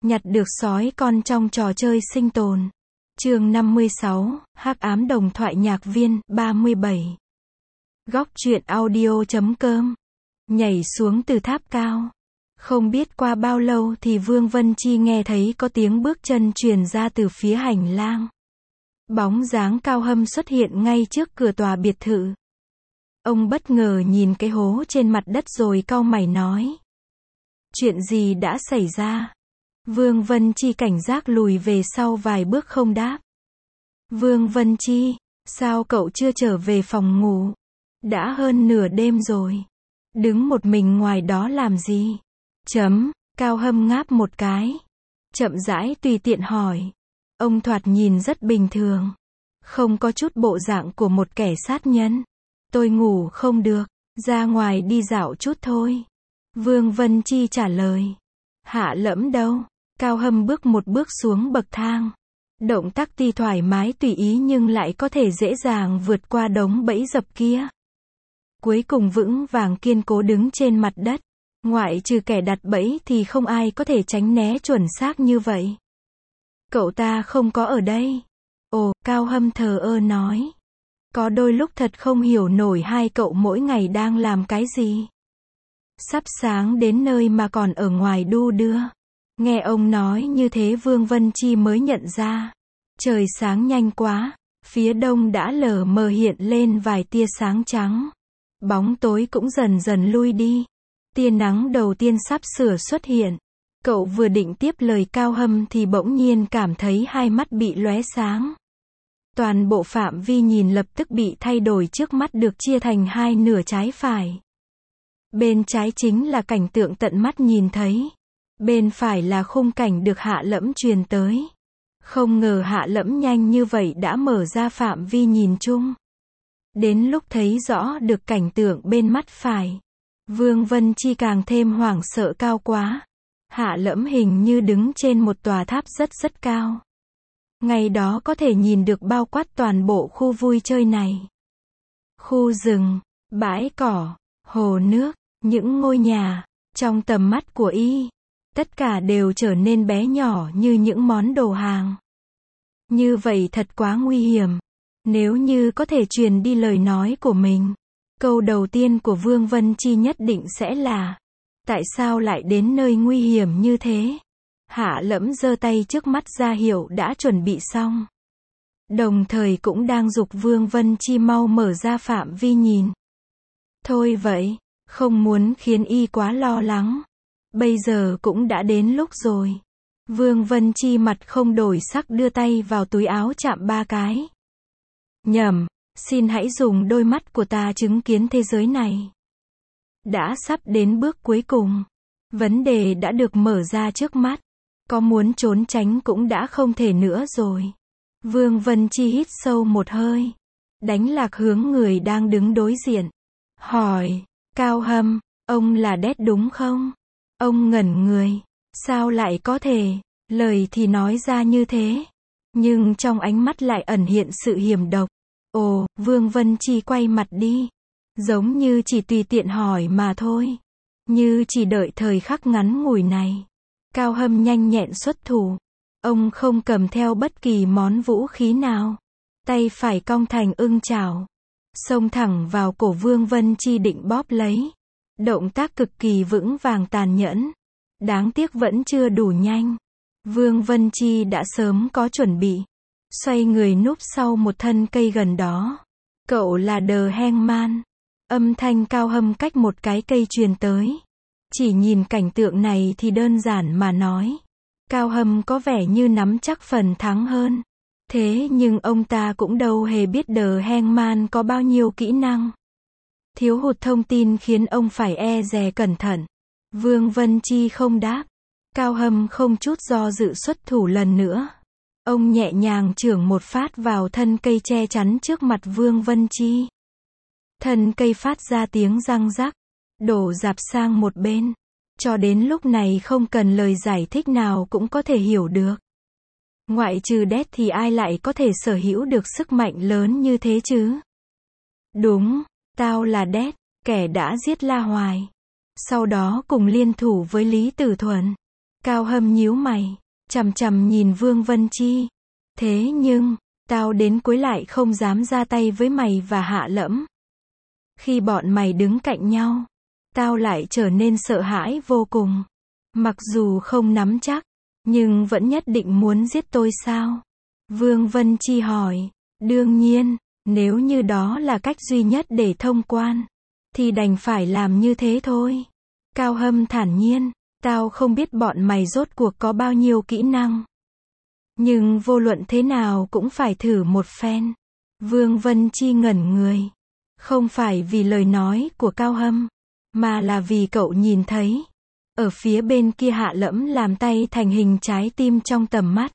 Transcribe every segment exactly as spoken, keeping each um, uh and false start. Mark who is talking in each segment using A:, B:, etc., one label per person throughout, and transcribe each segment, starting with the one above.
A: Nhặt được sói con trong trò chơi sinh tồn. Chương năm mươi sáu, Hắc ám đồng thoại nhạc viên, ba mươi bảy. Góc truyện audio chấm com. Nhảy xuống từ tháp cao. Không biết qua bao lâu thì Vương Vân Chi nghe thấy có tiếng bước chân truyền ra từ phía hành lang. Bóng dáng Cao Hâm xuất hiện ngay trước cửa tòa biệt thự. Ông bất ngờ nhìn cái hố trên mặt đất rồi cau mày nói. Chuyện gì đã xảy ra? Vương Vân Chi cảnh giác lùi về sau vài bước không đáp. Vương Vân Chi, sao cậu chưa trở về phòng ngủ? Đã hơn nửa đêm rồi. Đứng một mình ngoài đó làm gì? Chấm, Cao Hâm ngáp một cái. Chậm rãi tùy tiện hỏi. Ông thoạt nhìn rất bình thường. Không có chút bộ dạng của một kẻ sát nhân. Tôi ngủ không được, ra ngoài đi dạo chút thôi. Vương Vân Chi trả lời. Hạ Lẫm đâu? Cao Hâm bước một bước xuống bậc thang. Động tác tuy thoải mái tùy ý nhưng lại có thể dễ dàng vượt qua đống bẫy dập kia. Cuối cùng vững vàng kiên cố đứng trên mặt đất. Ngoại trừ kẻ đặt bẫy thì không ai có thể tránh né chuẩn xác như vậy. Cậu ta không có ở đây. Ồ, Cao Hâm thờ ơ nói. Có đôi lúc thật không hiểu nổi hai cậu mỗi ngày đang làm cái gì. Sắp sáng đến nơi mà còn ở ngoài đu đưa. Nghe ông nói như thế Vương Vân Chi mới nhận ra. Trời sáng nhanh quá, phía đông đã lờ mờ hiện lên vài tia sáng trắng. Bóng tối cũng dần dần lui đi. Tia nắng đầu tiên sắp sửa xuất hiện. Cậu vừa định tiếp lời Cao Hâm thì bỗng nhiên cảm thấy hai mắt bị lóe sáng. Toàn bộ phạm vi nhìn lập tức bị thay đổi, trước mắt được chia thành hai nửa trái phải. Bên trái chính là cảnh tượng tận mắt nhìn thấy. Bên phải là khung cảnh được Hạ Lẫm truyền tới. Không ngờ Hạ Lẫm nhanh như vậy đã mở ra phạm vi nhìn chung. Đến lúc thấy rõ được cảnh tượng bên mắt phải, Vương Vân Chi càng thêm hoảng sợ. Cao quá. Hạ Lẫm hình như đứng trên một tòa tháp rất rất cao. Ngày đó có thể nhìn được bao quát toàn bộ khu vui chơi này. Khu rừng, bãi cỏ, hồ nước, những ngôi nhà, trong tầm mắt của y, tất cả đều trở nên bé nhỏ như những món đồ hàng. Như vậy thật quá nguy hiểm. Nếu như có thể truyền đi lời nói của mình, câu đầu tiên của Vương Vân Chi nhất định sẽ là: tại sao lại đến nơi nguy hiểm như thế? Hạ Lẫm giơ tay trước mắt ra hiệu đã chuẩn bị xong. Đồng thời cũng đang giục Vương Vân Chi mau mở ra phạm vi nhìn. Thôi vậy, không muốn khiến y quá lo lắng. Bây giờ cũng đã đến lúc rồi. Vương Vân Chi mặt không đổi sắc đưa tay vào túi áo chạm ba cái. Nhầm, xin hãy dùng đôi mắt của ta chứng kiến thế giới này. Đã sắp đến bước cuối cùng. Vấn đề đã được mở ra trước mắt. Có muốn trốn tránh cũng đã không thể nữa rồi. Vương Vân Chi hít sâu một hơi. Đánh lạc hướng người đang đứng đối diện. Hỏi, Cao Hâm, ông là Đét đúng không? Ông ngẩn người. Sao lại có thể? Lời thì nói ra như thế. Nhưng trong ánh mắt lại ẩn hiện sự hiểm độc. Ồ, Vương Vân Chi quay mặt đi. Giống như chỉ tùy tiện hỏi mà thôi. Như chỉ đợi thời khắc ngắn ngủi này. Cao Hâm nhanh nhẹn xuất thủ. Ông không cầm theo bất kỳ món vũ khí nào. Tay phải cong thành ưng chảo. Xông thẳng vào cổ Vương Vân Chi định bóp lấy. Động tác cực kỳ vững vàng tàn nhẫn. Đáng tiếc vẫn chưa đủ nhanh. Vương Vân Chi đã sớm có chuẩn bị. Xoay người núp sau một thân cây gần đó. Cậu là The Hangman. Âm thanh Cao Hâm cách một cái cây truyền tới. Chỉ nhìn cảnh tượng này thì đơn giản mà nói. Cao Hâm có vẻ như nắm chắc phần thắng hơn. Thế nhưng ông ta cũng đâu hề biết The Hangman có bao nhiêu kỹ năng. Thiếu hụt thông tin khiến ông phải e dè cẩn thận. Vương Vân Chi không đáp. Cao Hâm không chút do dự xuất thủ lần nữa. Ông nhẹ nhàng chưởng một phát vào thân cây che chắn trước mặt Vương Vân Chi. Thân cây phát ra tiếng răng rắc, đổ rạp sang một bên. Cho đến lúc này không cần lời giải thích nào cũng có thể hiểu được. Ngoại trừ Đét thì ai lại có thể sở hữu được sức mạnh lớn như thế chứ? Đúng, tao là Đét, kẻ đã giết La Hoài. Sau đó cùng liên thủ với Lý Tử Thuần. Cao Hâm nhíu mày, chằm chằm nhìn Vương Vân Chi. Thế nhưng, tao đến cuối lại không dám ra tay với mày và Hạ Lẫm. Khi bọn mày đứng cạnh nhau, tao lại trở nên sợ hãi vô cùng. Mặc dù không nắm chắc, nhưng vẫn nhất định muốn giết tôi sao? Vương Vân Chi hỏi. Đương nhiên, nếu như đó là cách duy nhất để thông quan, thì đành phải làm như thế thôi. Cao Hâm thản nhiên, tao không biết bọn mày rốt cuộc có bao nhiêu kỹ năng. Nhưng vô luận thế nào cũng phải thử một phen. Vương Vân Chi ngẩn người. Không phải vì lời nói của Cao Hâm, mà là vì cậu nhìn thấy. Ở phía bên kia Hạ Lẫm làm tay thành hình trái tim trong tầm mắt.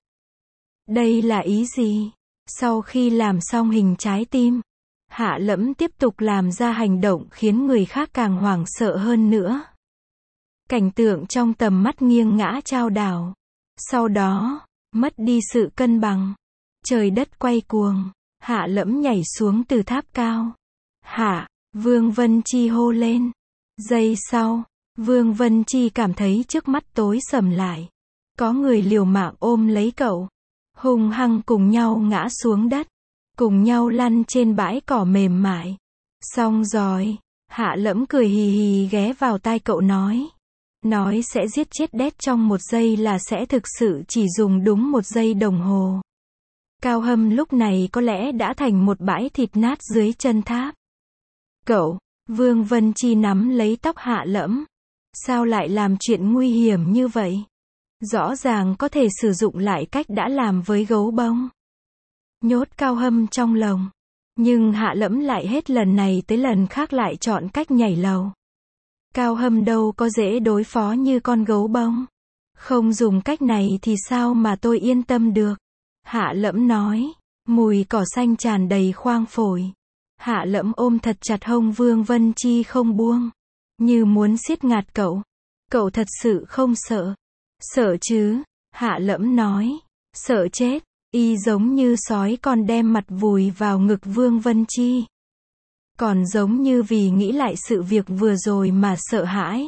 A: Đây là ý gì? Sau khi làm xong hình trái tim, Hạ Lẫm tiếp tục làm ra hành động khiến người khác càng hoảng sợ hơn nữa. Cảnh tượng trong tầm mắt nghiêng ngã chao đảo. Sau đó, mất đi sự cân bằng. Trời đất quay cuồng. Hạ Lẫm nhảy xuống từ tháp cao. Hạ, Vương Vân Chi hô lên. Giây sau, Vương Vân Chi cảm thấy trước mắt tối sầm lại. Có người liều mạng ôm lấy cậu. Hung hăng cùng nhau ngã xuống đất. Cùng nhau lăn trên bãi cỏ mềm mại. Xong rồi, Hạ Lẫm cười hì hì ghé vào tai cậu nói. Nói sẽ giết chết Đét trong một giây là sẽ thực sự chỉ dùng đúng một giây đồng hồ. Cao Hâm lúc này có lẽ đã thành một bãi thịt nát dưới chân tháp. Cậu, Vương Vân Chi nắm lấy tóc Hạ Lẫm. Sao lại làm chuyện nguy hiểm như vậy? Rõ ràng có thể sử dụng lại cách đã làm với gấu bông. Nhốt Cao Hâm trong lồng. Nhưng Hạ Lẫm lại hết lần này tới lần khác lại chọn cách nhảy lầu. Cao Hâm đâu có dễ đối phó như con gấu bông. Không dùng cách này thì sao mà tôi yên tâm được? Hạ Lẫm nói. Mùi cỏ xanh tràn đầy khoang phổi. Hạ Lẫm ôm thật chặt hông Vương Vân Chi không buông. Như muốn siết ngạt cậu. Cậu thật sự không sợ. Sợ chứ? Hạ Lẫm nói. Sợ chết. Y giống như sói con đem mặt vùi vào ngực Vương Vân Chi. Còn giống như vì nghĩ lại sự việc vừa rồi mà sợ hãi.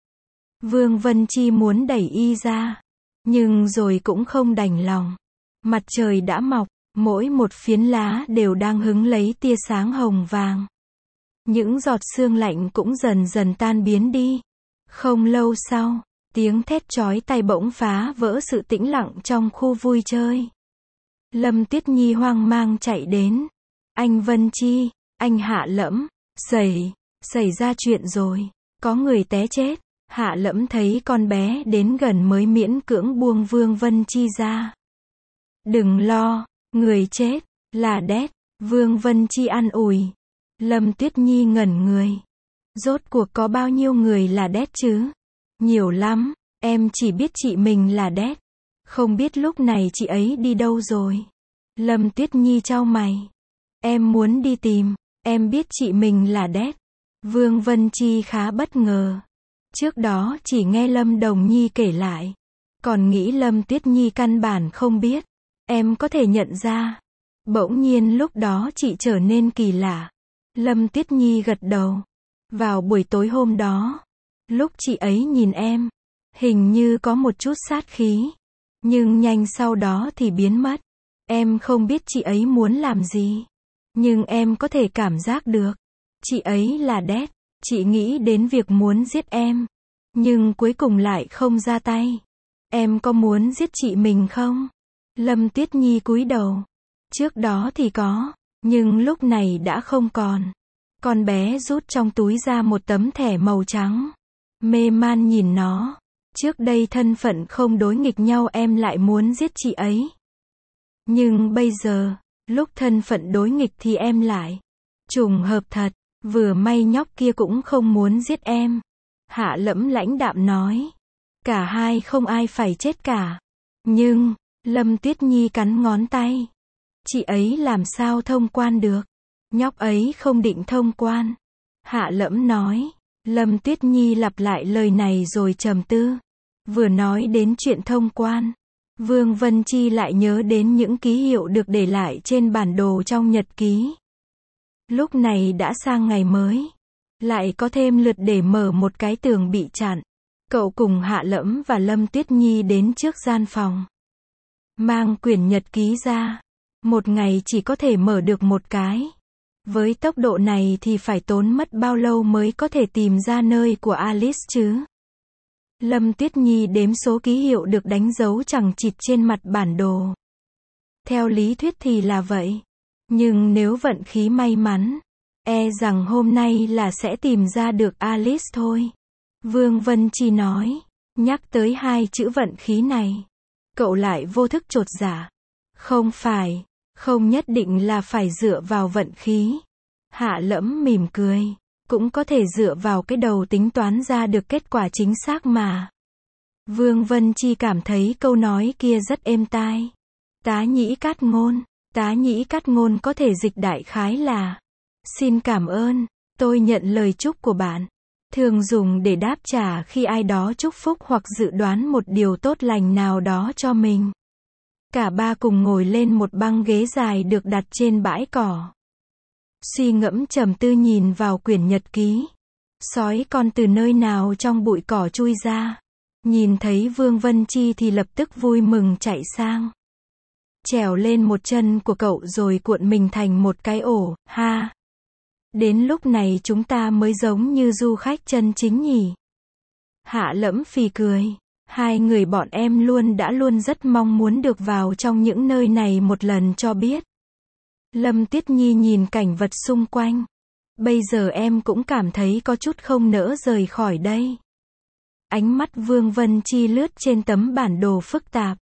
A: Vương Vân Chi muốn đẩy Y ra. Nhưng rồi cũng không đành lòng. Mặt trời đã mọc, mỗi một phiến lá đều đang hứng lấy tia sáng hồng vàng. Những giọt sương lạnh cũng dần dần tan biến đi. Không lâu sau, tiếng thét chói tai bỗng phá vỡ sự tĩnh lặng trong khu vui chơi. Lâm Tuyết Nhi hoang mang chạy đến. Anh Vân Chi, anh Hạ Lẫm, xảy, xảy ra chuyện rồi, có người té chết. Hạ Lẫm thấy con bé đến gần mới miễn cưỡng buông Vương Vân Chi ra. Đừng lo, người chết, là Đét. Vương Vân Chi an ủi. Lâm Tuyết Nhi ngẩn người. Rốt cuộc có bao nhiêu người là Đét chứ? Nhiều lắm, em chỉ biết chị mình là Đét. Không biết lúc này chị ấy đi đâu rồi. Lâm Tuyết Nhi chau mày. Em muốn đi tìm, em biết chị mình là Đét. Vương Vân Chi khá bất ngờ. Trước đó chỉ nghe Lâm Đồng Nhi kể lại. Còn nghĩ Lâm Tuyết Nhi căn bản không biết. Em có thể nhận ra. Bỗng nhiên lúc đó chị trở nên kỳ lạ. Lâm Tuyết Nhi gật đầu. Vào buổi tối hôm đó, lúc chị ấy nhìn em, hình như có một chút sát khí. Nhưng nhanh sau đó thì biến mất. Em không biết chị ấy muốn làm gì. Nhưng em có thể cảm giác được. Chị ấy là Đét. Chị nghĩ đến việc muốn giết em. Nhưng cuối cùng lại không ra tay. Em có muốn giết chị mình không? Lâm Tuyết Nhi cúi đầu. Trước đó thì có. Nhưng lúc này đã không còn. Con bé rút trong túi ra một tấm thẻ màu trắng. Mê man nhìn nó. Trước đây thân phận không đối nghịch nhau em lại muốn giết chị ấy. Nhưng bây giờ, lúc thân phận đối nghịch thì em lại. Trùng hợp thật, vừa may nhóc kia cũng không muốn giết em. Hạ Lẫm lãnh đạm nói. Cả hai không ai phải chết cả. Nhưng, Lâm Tuyết Nhi cắn ngón tay. Chị ấy làm sao thông quan được? Nhóc ấy không định thông quan. Hạ Lẫm nói. Lâm Tuyết Nhi lặp lại lời này rồi trầm tư. Vừa nói đến chuyện thông quan, Vương Vân Chi lại nhớ đến những ký hiệu được để lại trên bản đồ trong nhật ký. Lúc này đã sang ngày mới. Lại có thêm lượt để mở một cái tường bị chặn. Cậu cùng Hạ Lẫm và Lâm Tuyết Nhi đến trước gian phòng. Mang quyển nhật ký ra. Một ngày chỉ có thể mở được một cái. Với tốc độ này thì phải tốn mất bao lâu mới có thể tìm ra nơi của Alice chứ? Lâm Tuyết Nhi đếm số ký hiệu được đánh dấu chằng chịt trên mặt bản đồ. Theo lý thuyết thì là vậy. Nhưng nếu vận khí may mắn, e rằng hôm nay là sẽ tìm ra được Alice thôi. Vương Vân Chi nói. Nhắc tới hai chữ vận khí này, cậu lại vô thức chột dạ. Không phải, không nhất định là phải dựa vào vận khí. Hạ Lẫm mỉm cười. Cũng có thể dựa vào cái đầu tính toán ra được kết quả chính xác mà. Vương Vân Chi cảm thấy câu nói kia rất êm tai. Tá nhĩ cát ngôn. Tá nhĩ cát ngôn có thể dịch đại khái là: xin cảm ơn, tôi nhận lời chúc của bạn. Thường dùng để đáp trả khi ai đó chúc phúc hoặc dự đoán một điều tốt lành nào đó cho mình. Cả ba cùng ngồi lên một băng ghế dài được đặt trên bãi cỏ. Suy ngẫm trầm tư nhìn vào quyển nhật ký. Sói con từ nơi nào trong bụi cỏ chui ra. Nhìn thấy Vương Vân Chi thì lập tức vui mừng chạy sang. Trèo lên một chân của cậu rồi cuộn mình thành một cái ổ, ha. Đến lúc này chúng ta mới giống như du khách chân chính nhỉ. Hạ Lẫm phì cười. Hai người bọn em luôn đã luôn rất mong muốn được vào trong những nơi này một lần cho biết. Lâm Tuyết Nhi nhìn cảnh vật xung quanh. Bây giờ em cũng cảm thấy có chút không nỡ rời khỏi đây. Ánh mắt Vương Vân Chi lướt trên tấm bản đồ phức tạp.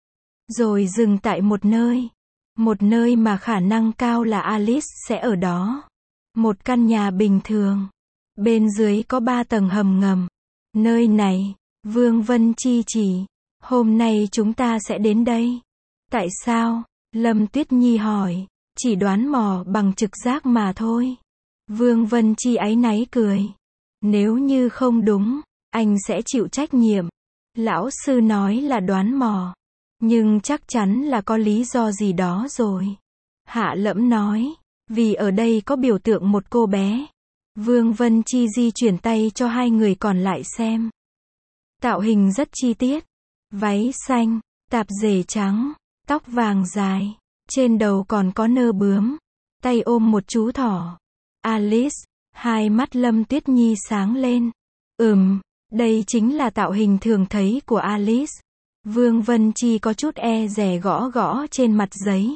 A: Rồi dừng tại một nơi. Một nơi mà khả năng cao là Alice sẽ ở đó. Một căn nhà bình thường. Bên dưới có ba tầng hầm ngầm. Nơi này, Vương Vân Chi chỉ. Hôm nay chúng ta sẽ đến đây. Tại sao? Lâm Tuyết Nhi hỏi. Chỉ đoán mò bằng trực giác mà thôi. Vương Vân Chi áy náy cười. Nếu như không đúng, anh sẽ chịu trách nhiệm. Lão sư nói là đoán mò. Nhưng chắc chắn là có lý do gì đó rồi. Hạ Lẫm nói. Vì ở đây có biểu tượng một cô bé. Vương Vân Chi di chuyển tay cho hai người còn lại xem. Tạo hình rất chi tiết. Váy xanh, tạp dề trắng, tóc vàng dài. Trên đầu còn có nơ bướm. Tay ôm một chú thỏ. Alice, hai mắt Lâm Tuyết Nhi sáng lên. Ừm, đây chính là tạo hình thường thấy của Alice. Vương Vân Chi có chút e dè gõ gõ trên mặt giấy.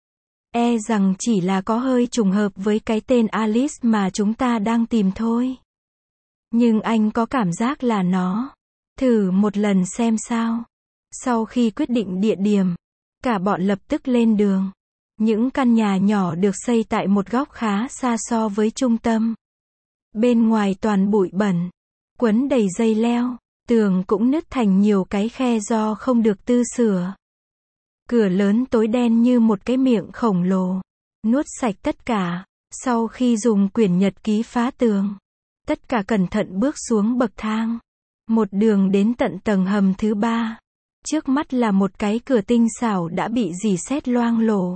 A: E rằng chỉ là có hơi trùng hợp với cái tên Alice mà chúng ta đang tìm thôi. Nhưng anh có cảm giác là nó. Thử một lần xem sao. Sau khi quyết định địa điểm, cả bọn lập tức lên đường. Những căn nhà nhỏ được xây tại một góc khá xa so với trung tâm. Bên ngoài toàn bụi bẩn, quấn đầy dây leo, tường cũng nứt thành nhiều cái khe do không được tu sửa. Cửa lớn tối đen như một cái miệng khổng lồ, nuốt sạch tất cả. Sau khi dùng quyển nhật ký phá tường, tất cả cẩn thận bước xuống bậc thang. Một đường đến tận tầng hầm thứ ba. Trước mắt là một cái cửa tinh xảo đã bị rỉ sét loang lổ.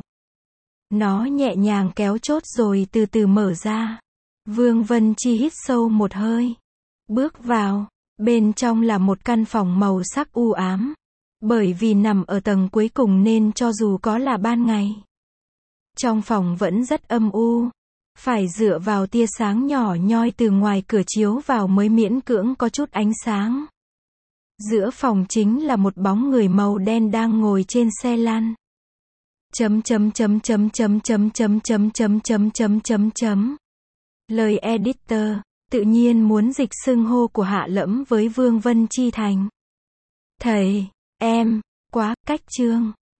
A: Nó nhẹ nhàng kéo chốt rồi từ từ mở ra. Vương Vân Chi hít sâu một hơi. Bước vào. Bên trong là một căn phòng màu sắc u ám. Bởi vì nằm ở tầng cuối cùng nên cho dù có là ban ngày, trong phòng vẫn rất âm u. Phải dựa vào tia sáng nhỏ nhoi từ ngoài cửa chiếu vào mới miễn cưỡng có chút ánh sáng. Giữa phòng chính là một bóng người màu đen đang ngồi trên xe lăn. Chấm chấm chấm chấm chấm chấm chấm chấm chấm chấm chấm chấm chấm. Lời editor, tự nhiên muốn dịch xưng hô của Hạ Lẫm với Vương Vân Chi thành: thầy, em, quá, cách chương.